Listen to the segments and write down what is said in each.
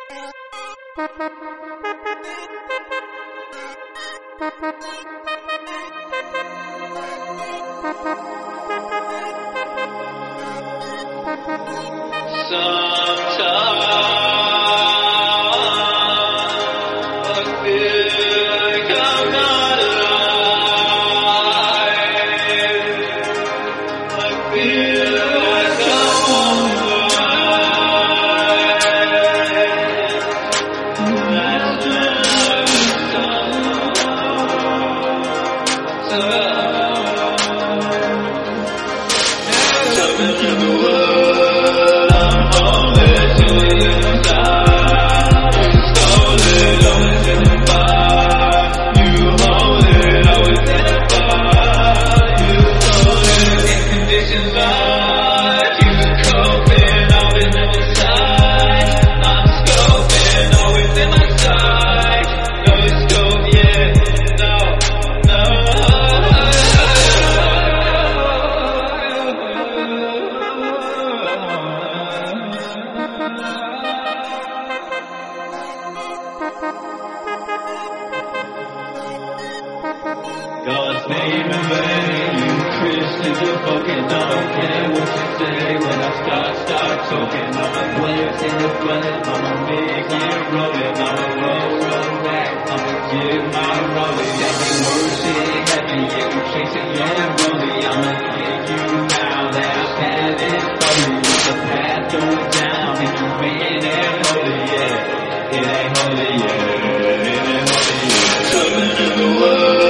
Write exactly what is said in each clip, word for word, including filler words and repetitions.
God's name in vain, you Christians are fucking don't care what you say when I start, start talking. I'ma blast in the front, I'ma make it rolling, I'ma roll, roll back, I'ma give my rolling. Every worship heaven, yeah, you chasing your rolling. I'ma hit you now, that path is holy. With the path going down, and you ain't that holy, yeah. It ain't holy, yeah, it ain't holy, yeah. Coming in the world.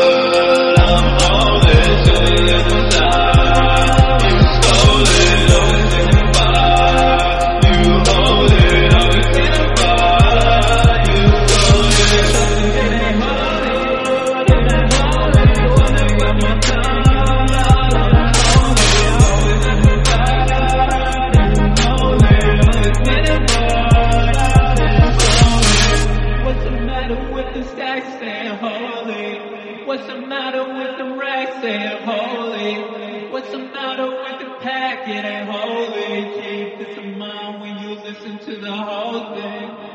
What's the matter with the racks saying holy? What's the matter with the pack? It ain't holy. Keep this in mind when you listen to the whole thing.